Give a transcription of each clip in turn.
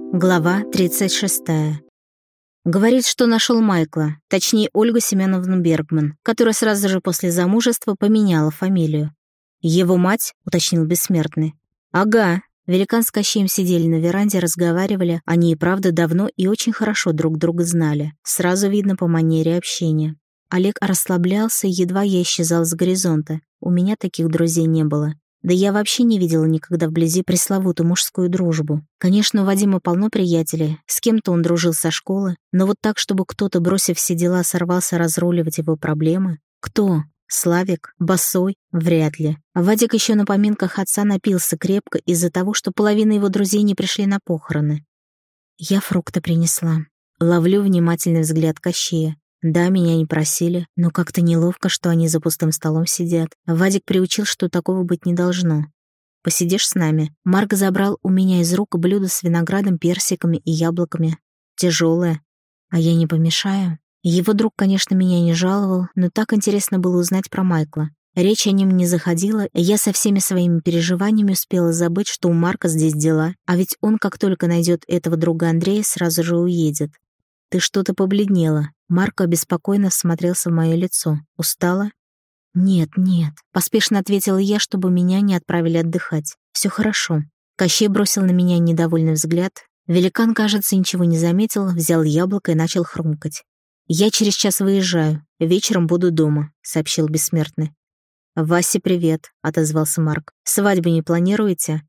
Глава 36. Говорит, что нашел Майкла, точнее Ольгу Семеновну Бергман, которая сразу же после замужества поменяла фамилию. «Его мать?» — уточнил Бессмертный. «Ага». Великан с Кащеем сидели на веранде, разговаривали. Они и правда давно и очень хорошо друг друга знали. Сразу видно по манере общения. Олег расслаблялся, едва я исчезал с горизонта. У меня таких друзей не было. Да я вообще не видела никогда вблизи пресловутую мужскую дружбу. Конечно, у Вадима полно приятелей, с кем-то он дружил со школы, но вот так, чтобы кто-то, бросив все дела, сорвался разруливать его проблемы? Кто? Славик? Босой? Вряд ли. Вадик еще на поминках отца напился крепко из-за того, что половина его друзей не пришли на похороны. Я фрукты принесла. Ловлю внимательный взгляд Кащея. Да, меня не просили, но как-то неловко, что они за пустым столом сидят. Вадик приучил, что такого быть не должно. «Посидишь с нами?» Марк забрал у меня из рук блюдо с виноградом, персиками и яблоками. Тяжелое. А я не помешаю? Его друг, конечно, меня не жаловал, но так интересно было узнать про Майкла. Речь о нем не заходила, и я со всеми своими переживаниями успела забыть, что у Марка здесь дела, а ведь он, как только найдет этого друга Андрея, сразу же уедет. «Ты что-то побледнела». Марко обеспокоенно всмотрелся в мое лицо. «Устала?» «Нет, нет», — поспешно ответила я, чтобы меня не отправили отдыхать. «Все хорошо». Кощей бросил на меня недовольный взгляд. Великан, кажется, ничего не заметил, взял яблоко и начал хрумкать. «Я через час выезжаю. Вечером буду дома», — сообщил Бессмертный. «Васе привет», — отозвался Марк. «Свадьбу не планируете?»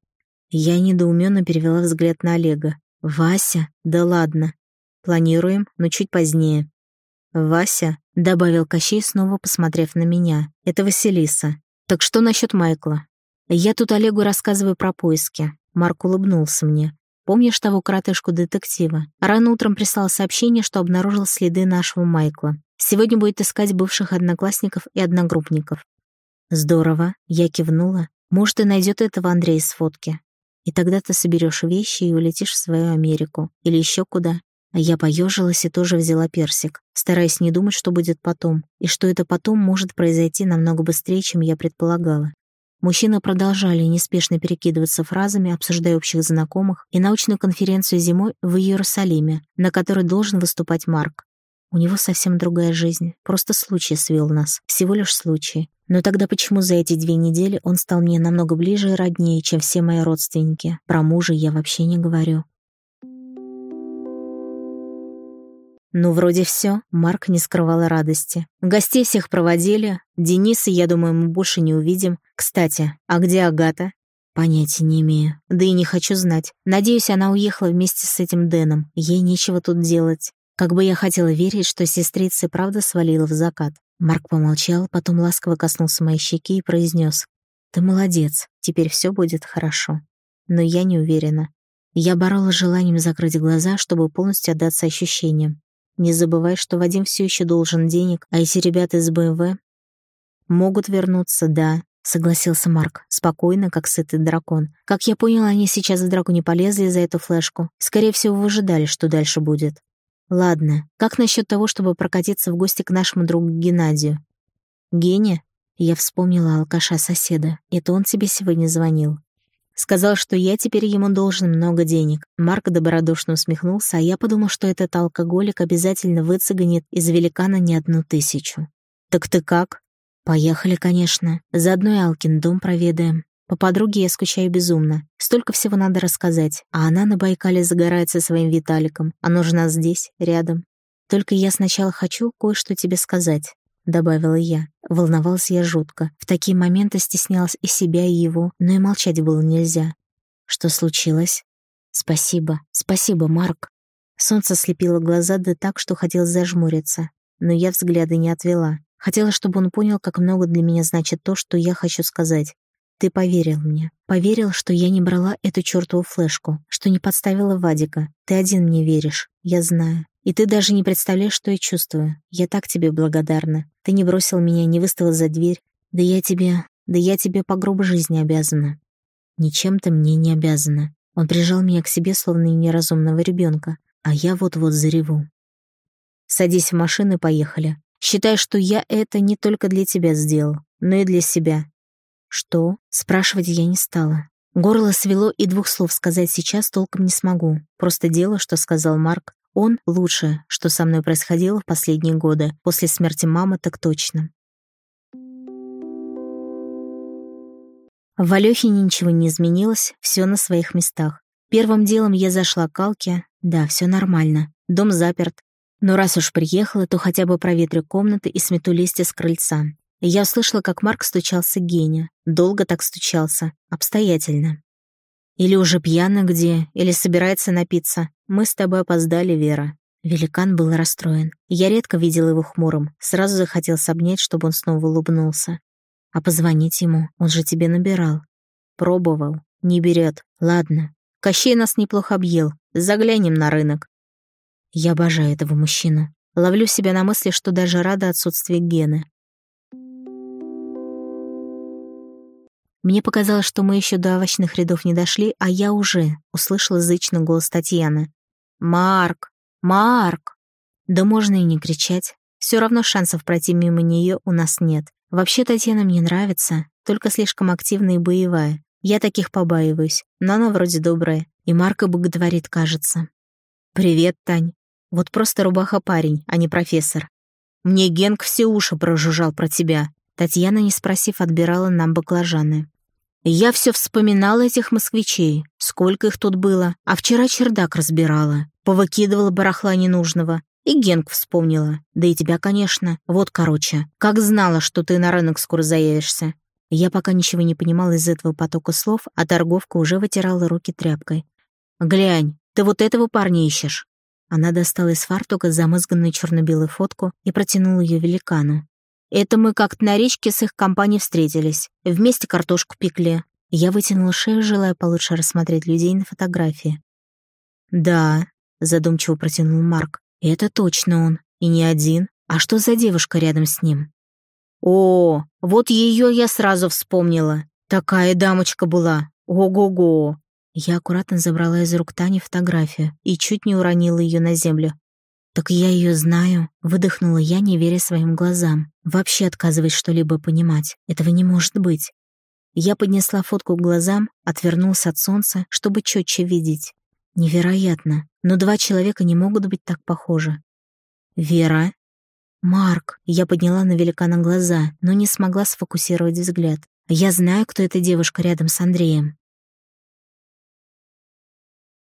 Я недоуменно перевела взгляд на Олега. «Вася? Да ладно. Планируем, но чуть позднее». «Вася», — добавил Кощей, снова посмотрев на меня, — «это Василиса. Так что насчет Майкла?» «Я тут Олегу рассказываю про поиски». Марк улыбнулся мне. «Помнишь того коротышку-детектива? Рано утром прислал сообщение, что обнаружил следы нашего Майкла. Сегодня будет искать бывших одноклассников и одногруппников». «Здорово», — я кивнула. «Может, и найдет этого Андрея с фотки. И тогда ты соберешь вещи и улетишь в свою Америку. Или еще куда». А я поежилась и тоже взяла персик, стараясь не думать, что будет потом, и что это потом может произойти намного быстрее, чем я предполагала. Мужчины продолжали неспешно перекидываться фразами, обсуждая общих знакомых и научную конференцию зимой в Иерусалиме, на которой должен выступать Марк. У него совсем другая жизнь, просто случай свел нас, всего лишь случай. Но тогда почему за эти 2 недели он стал мне намного ближе и роднее, чем все мои родственники? Про мужа я вообще не говорю. Ну, вроде все. Марк не скрывал радости. Гостей всех проводили. Дениса, я думаю, мы больше не увидим. Кстати, а где Агата? Понятия не имею. Да и не хочу знать. Надеюсь, она уехала вместе с этим Дэном. Ей нечего тут делать. Как бы я хотела верить, что сестрица и правда свалила в закат. Марк помолчал, потом ласково коснулся моей щеки и произнес: «Ты молодец. Теперь все будет хорошо». Но я не уверена. Я боролась с желанием закрыть глаза, чтобы полностью отдаться ощущениям. Не забывай, что Вадим все еще должен денег, а эти ребята из БМВ могут вернуться, да, согласился Марк, спокойно, как сытый дракон. Как я понял, они сейчас в драку не полезли за эту флешку. Скорее всего, выжидали, что дальше будет. Ладно, как насчет того, чтобы прокатиться в гости к нашему другу Геннадию? Геня? Я вспомнила алкаша-соседа. Это он тебе сегодня звонил. Сказал, что я теперь ему должен много денег. Марк добродушно усмехнулся, а я подумал, что этот алкоголик обязательно выцеганит из великана не 1000. «Так ты как?» «Поехали, конечно. Заодно и Алкин дом проведаем. По подруге я скучаю безумно. Столько всего надо рассказать. А она на Байкале загорает со своим Виталиком, а нужна здесь, рядом. Только я сначала хочу кое-что тебе сказать», — добавила я. Волновалась я жутко. В такие моменты стеснялась и себя, и его, но и молчать было нельзя. «Что случилось?» «Спасибо, спасибо, Марк». Солнце слепило глаза, да так, что хотелось зажмуриться. Но я взгляда не отвела. Хотела, чтобы он понял, как много для меня значит то, что я хочу сказать. Ты поверил мне. Поверил, что я не брала эту чертову флешку, что не подставила Вадика. Ты один мне веришь, я знаю. И ты даже не представляешь, что я чувствую. Я так тебе благодарна. Ты не бросил меня, не выставил за дверь. Да я тебе по гробу жизни обязана». «Ничем ты мне не обязана». Он прижал меня к себе, словно неразумного ребенка, а я вот-вот зареву. «Садись в машину и поехали. Считай, что я это не только для тебя сделал, но и для себя». «Что?» — спрашивать я не стала. Горло свело, и 2 слов сказать сейчас толком не смогу. Просто дело, что сказал Марк. Он лучшее, что со мной происходило в последние годы. После смерти мамы так точно. В Алёхине ничего не изменилось, все на своих местах. Первым делом я зашла к Алке. Да, все нормально. Дом заперт. Но раз уж приехала, то хотя бы проветрю комнаты и смету листья с крыльца. Я услышала, как Марк стучался к Гене. Долго так стучался. Обстоятельно. Или уже пьяный где, или собирается напиться. Мы с тобой опоздали, Вера. Великан был расстроен. Я редко видела его хмурым. Сразу захотелось обнять, чтобы он снова улыбнулся. А позвонить ему? Он же тебе набирал. Пробовал. Не берет. Ладно. Кощей нас неплохо объел. Заглянем на рынок. Я обожаю этого мужчину. Ловлю себя на мысли, что даже рада отсутствию Гены. Мне показалось, что мы еще до овощных рядов не дошли, а я уже услышала зычный голос Татьяны. «Марк! Марк!» Да можно и не кричать. Все равно шансов пройти мимо нее у нас нет. Вообще Татьяна мне нравится, только слишком активная и боевая. Я таких побаиваюсь, но она вроде добрая. И Марка боготворит, кажется. «Привет, Тань. Вот просто рубаха-парень, а не профессор. Мне Генк все уши прожужжал про тебя». Татьяна, не спросив, отбирала нам баклажаны. «Я все вспоминала этих москвичей. Сколько их тут было. А вчера чердак разбирала. Повыкидывала барахла ненужного. И Генк вспомнила. Да и тебя, конечно. Вот, короче. Как знала, что ты на рынок скоро заявишься». Я пока ничего не понимала из этого потока слов, а торговка уже вытирала руки тряпкой. «Глянь, ты вот этого парня ищешь». Она достала из фартука замызганную черно-белую фотку и протянула ее великану. «Это мы как-то на речке с их компанией встретились. Вместе картошку пекли». Я вытянула шею, желая получше рассмотреть людей на фотографии. «Да», — задумчиво протянул Марк, — «это точно он. И не один. А что за девушка рядом с ним?» «О, вот ее я сразу вспомнила. Такая дамочка была. Ого-го!» Я аккуратно забрала из рук Тани фотографию и чуть не уронила ее на землю. «Так я ее знаю», — выдохнула я, не веря своим глазам. Вообще отказываясь что-либо понимать. Этого не может быть. Я поднесла фотку к глазам, отвернулась от солнца, чтобы четче видеть. Невероятно, но 2 человека не могут быть так похожи. «Вера?» «Марк», — я подняла на великана глаза, но не смогла сфокусировать взгляд. «Я знаю, кто эта девушка рядом с Андреем».